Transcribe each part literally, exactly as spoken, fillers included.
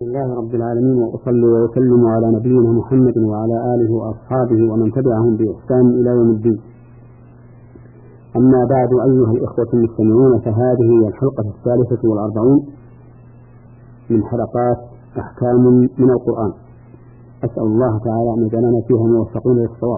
بسم الله رب العالمين، وأصلي وأسلم على نبينا محمد وعلى آله وأصحابه ومن تبعهم بإحسان إلى يوم الدين. أما بعد، أيها الإخوة المستمعون، فهذه هي الحلقة الثالثة والأربعون من حلقات أحكام من القرآن. أسأل الله تعالى أن يجعلنا فيها موفقين للصواب.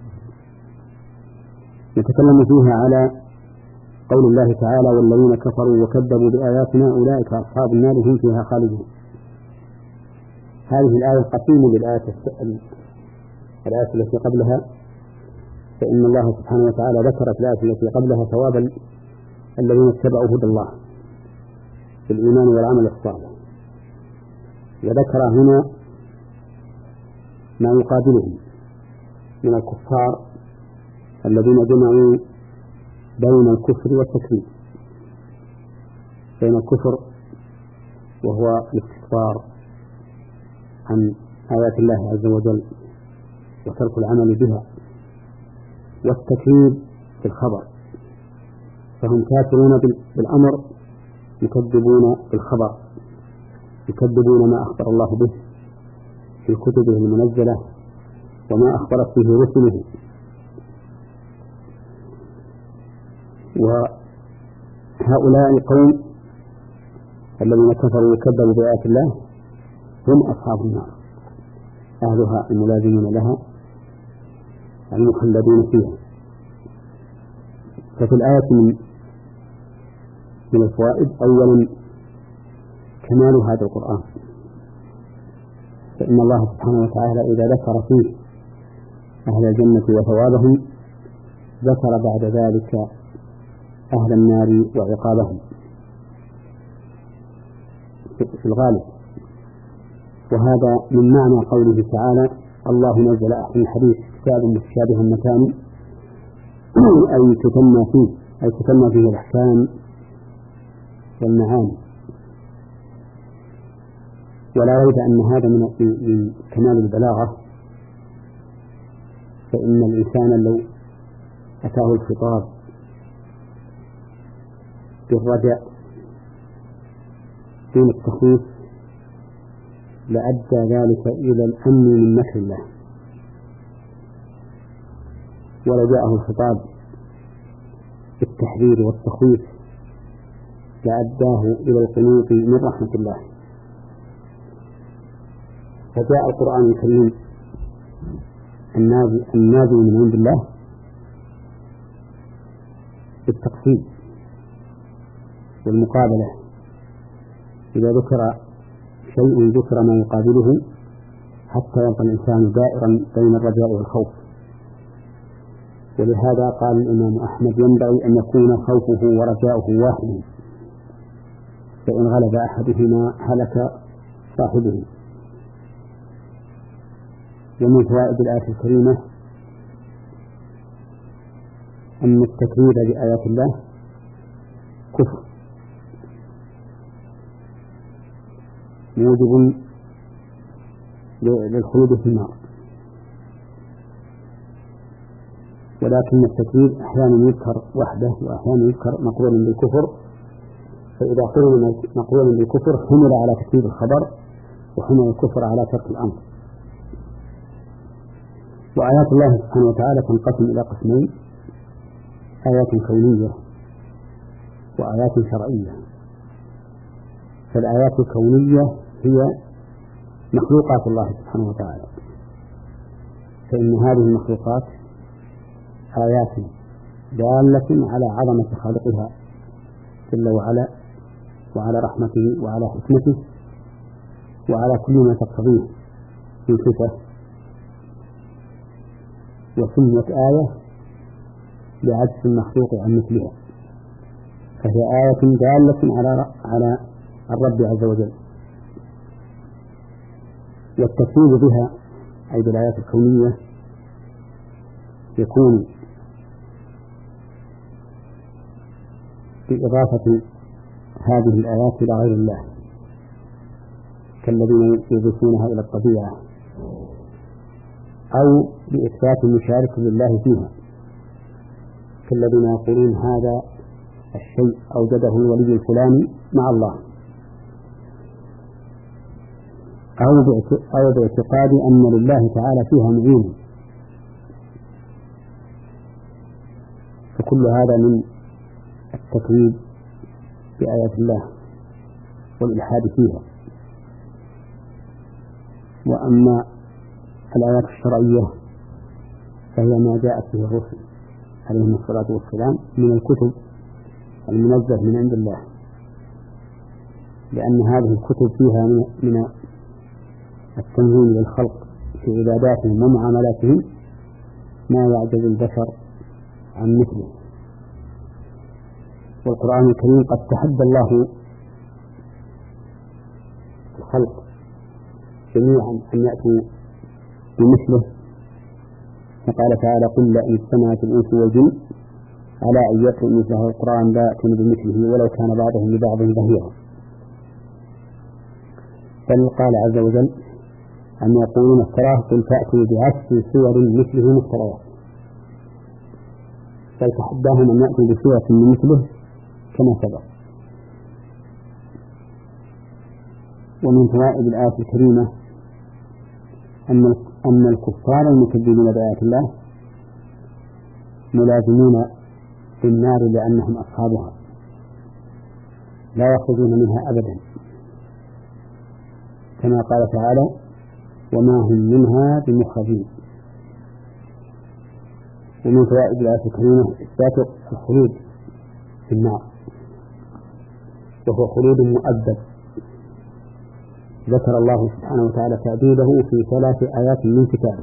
نتكلم فيها على قول الله تعالى: والذين كفروا وكذبوا بآياتنا أولئك أصحاب النار هم فيها خالدون. هذه الآية قسيمة للآية الآية التي قبلها، فإن الله سبحانه وتعالى ذكر في الآية التي قبلها ثواب الذين اتبعوا هدى الله في الإيمان والعمل الصالح، وذكر هنا ما يقابلهم من الكفار الذين جمعوا بين الكفر والتكذيب، بين الكفر وهو الاستكبار عن آيات الله عز وجل وترك العمل بها، والتكذيب في الخبر، فهم كافرون بالأمر مكذبون بالخبر، يكذبون ما أخبر الله به في كتبه المنزلة وما أخبرت به رسله. وهؤلاء القوم الذين كفروا وكذبوا بآيات الله هم أصحاب النار، أهلها الملازمون لها المخلدون فيها. ففي الآية من, من الفوائد: أولا كمال هذا القرآن، فإن الله سبحانه وتعالى إذا ذكر فيه أهل الجنة وثوابهم ذكر بعد ذلك أهل النار وعقابهم في الغالب. وهذا من معنى قوله تعالى: الله نزل أحسن الحديث كتاب متشابها مثاني، أي تتمى فيه أي تتمى فيه الأحكام والمعاني. ولا ريب أن هذا من كمال البلاغة، فإن الإنسان لو أتاه الخطاب بالرجاء دون التخويف لأدى ذلك إلى الأمن من مكر الله، ولو جاءه الخطاب بالتحذير والتخويف لأداه إلى القنوط من رحمة الله. فجاء القرآن الكريم النازل من عند الله بالتقسيم والمقابلة، إذا ذكر شيء ذكر ما يقابله حتى يبقى الإنسان دائرا بين الرجاء والخوف. ولهذا قال الإمام أحمد: ينبغي أن يكون خوفه ورجاؤه واحدا، فإن غلب أحدهما هلك صاحبه. ومن فوائد الآية الكريمة أن التكذيب بآيات الله كفر موجب للخلود في النار، ولكن التكذيب أحيانا يذكر وحده وأحيانا يذكر مقرونا بالكفر، فإذا قرن مقرونا بالكفر حمل على تكذيب الخبر وحمل الكفر على ترك الأمر. وآيات الله سبحانه وتعالى تنقسم إلى قسمين: آيات كونية وآيات شرعية. فالآيات الكونية هي مخلوقات الله سبحانه وتعالى، فإن هذه المخلوقات آيات دالة على عظمة خالقها جل وعلا، وعلى رحمته وعلى حكمته وعلى كل ما تقتضيه من صفة. وسميت آية لعجز المخلوق عن مثلها، فهي آية دالة على على الرب عز وجل. والتكذيب بها أي بالآيات الكونية يكون بإضافة هذه الآيات إلى غير الله، كالذين يضيفونها إلى الطبيعة، أو بإثبات مشارك لله فيها، كالذين يقولون هذا الشيء أوجده الولي الفلاني مع الله. أو باعتقاد أن لله تعالى فيها معين، فكل هذا من التكذيب بآيات الله والإلحاد فيها. وأما الآيات الشرعية فهي ما جاءت به الرسل عليهم الصلاة والسلام من الكتب المنزلة من عند الله، لأن هذه الكتب فيها من التنظيم للخلق في عباداتهم ومعاملاتهم ما يعجز البشر عن مثله. والقرآن الكريم قد تحدى الله الخلق جميعا أن يأتوا بمثله، فقال تعالى: قل لئن اجتمعت الإنس والجن على أن يأتوا مثله القرآن لا يأتون بمثله ولو كان بعضهم لبعض ظهيرا. بل قال عز وجل: أم يقولون افتراه قل فأتوا بعشر سور مثله مفتريات. بل تحداهم أن يأتوا بسورة من مثله كما سبق. ومن فوائد الآية الكريمة أن أن الكفار المكذبين بآيات الله ملازمون للنار لأنهم أصحابها لا يخرجون منها أبدا، كما قال تعالى: وما هم منها بمخرجين. ومن فوائد الآية الكريمة إثبات الخلود في النار، وهو خلود مؤبد ذكر الله سبحانه وتعالى تأديبه في ثلاث آيات من كتابه.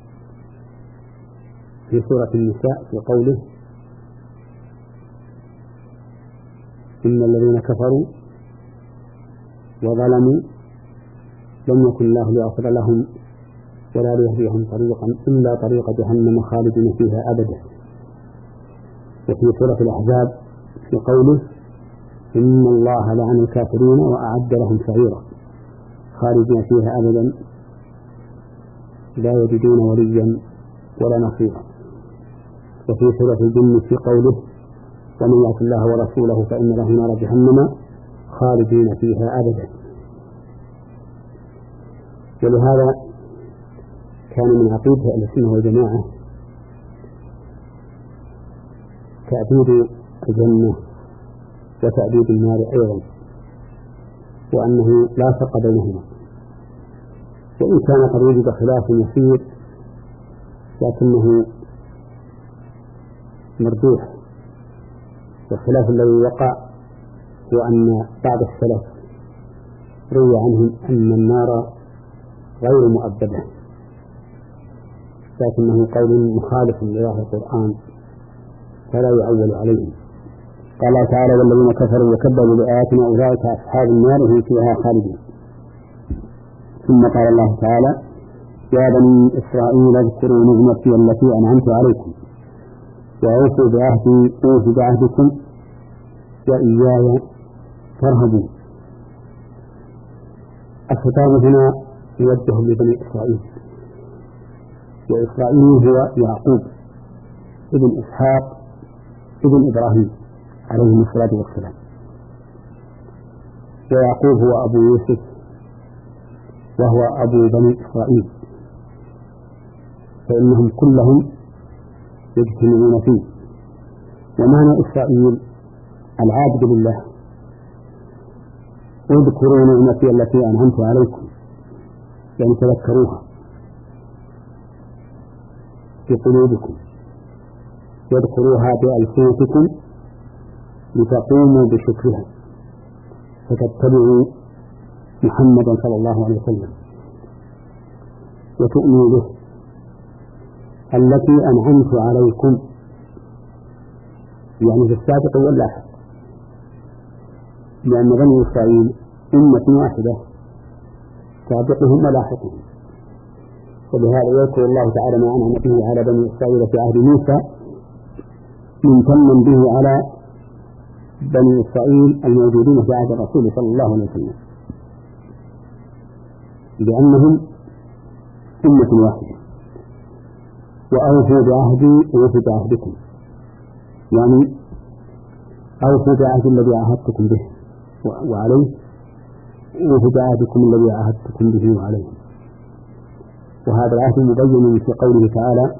في سورة النساء في قوله: إن الذين كفروا وظلموا لم يكن الله ليغفر لهم ولا ليهديهم طريقا إلا طريق جهنم خالدين فيها أبدا. وفي سورة الأحزاب في قوله: إن الله لعن الكافرين وأعد لهم سعيرا خالدين فيها أبدا لا يجدون وليا ولا نصيرا. وفي سورة الجن في قوله: ومن يعص الله ورسوله فإن له نار جهنم خالدين فيها أبدا. ولهذا كان من عقيدة أهل السنة والجماعة تأبيد الجنة وتأبيد النار أيضا، وأنه لا فرق بينهما، وإن كان قد وجد خلاف يسير لكنه مرجوح. والخلاف الذي وقع هو أن بعض السلف روي عنهم أن النار غير مؤبدة، لكنه قول مخالف لظاهر القرآن فلا يعول عليه. قال تعالى: والذين كفروا وكذبوا بآياتنا أولئك أصحاب النار هم فيها خالدون. ثم قال الله تعالى: يا بني إسرائيل اذكروا نعمتي التي أنعمت عليكم وأوفوا بعهدي أوف بعهدكم وإياي فارهبون. الخطاب هنا يوجه لبني إسرائيل، وإسرائيل هو يعقوب ابن إسحاق ابن إبراهيم عليه الصلاة والسلام، ويعقوب هو أبو يوسف وهو أبو بني إسرائيل، فإنهم كلهم يجتمعون فيه. ومعنى إسرائيل العابد لله. اذكروا نعمتي التي أنعمت عليكم، يعني تذكروها في قلوبكم، واذكروها بألسنتكم لتقوموا بشكرها فتتبعوا محمدا صلى الله عليه وسلم وتؤمنوا به التي أنعمت عليكم، يعني في السابق واللاحق، لأن بني إسرائيل أمة واحدة سابقهم ولاحقهم. وبهذا يذكر الله تعالى ما أنعم به على بني إسرائيل في عهد موسى ممتنا به على بني إسرائيل الموجودين في عهد الرسول صلى الله عليه وسلم، لأنهم أمة واحدة. وأوفوا بعهدي أوف بعهدكم، يعني أوفوا بعهد الذي عاهدتكم به وعليه وأوفوا بعهدكم الذي عاهدتكم به وعليه. وهذا العهد مبين في قوله تعالى: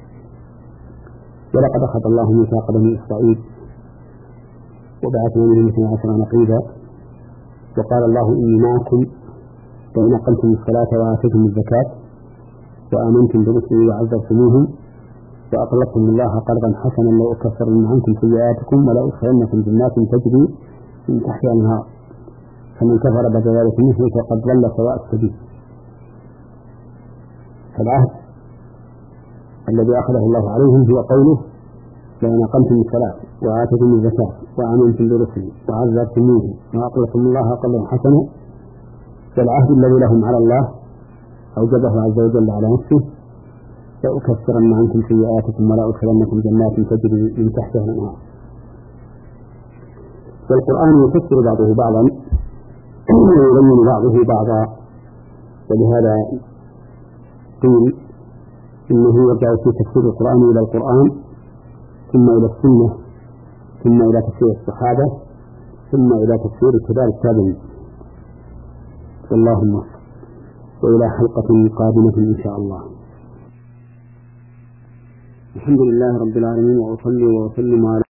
ولقد أخذ الله ميثاق بني إسرائيل وبعثنا منهم اثني عشر نقيبا وقال الله إني معكم لئن أقمتم الصلاة وآتيتم الزكاة وآمنتم برسلي وعزرتموهم وأقرضتم الله قرضا حسنا لأكفرن عنكم سيئاتكم ولأدخلنكم جنات تجري من تحتها الأنهار فمن كفر بعد ذلك مثله فقد ضل سواء السبيل. فالعهد الذي أخذه الله عليهم هو قوله: لئن أقمتم الصلاة وآتيتم الزكاة وآمنتم برسلي وعزرتموهم وأقرضتم الله قرضا حسنا. فالعهد الذي لهم على الله أوجبه عز وجل على نفسه: لأكفرن عنكم سيئاتكم ولأدخلنكم جنات تجري من تحتها الأنهار. والقرآن يفسر بعضه بعضا ويبين بعضه بعضا، ولهذا قيل إنه يرجع في تفسير القرآن إلى القرآن ثم إلى السنة ثم إلى تفسير الصحابة ثم إلى تفسير كبار التابعين. والله الموفق، وإلى حلقة قادمة إن شاء الله. الحمد لله رب العالمين، وأصلي وأسلم على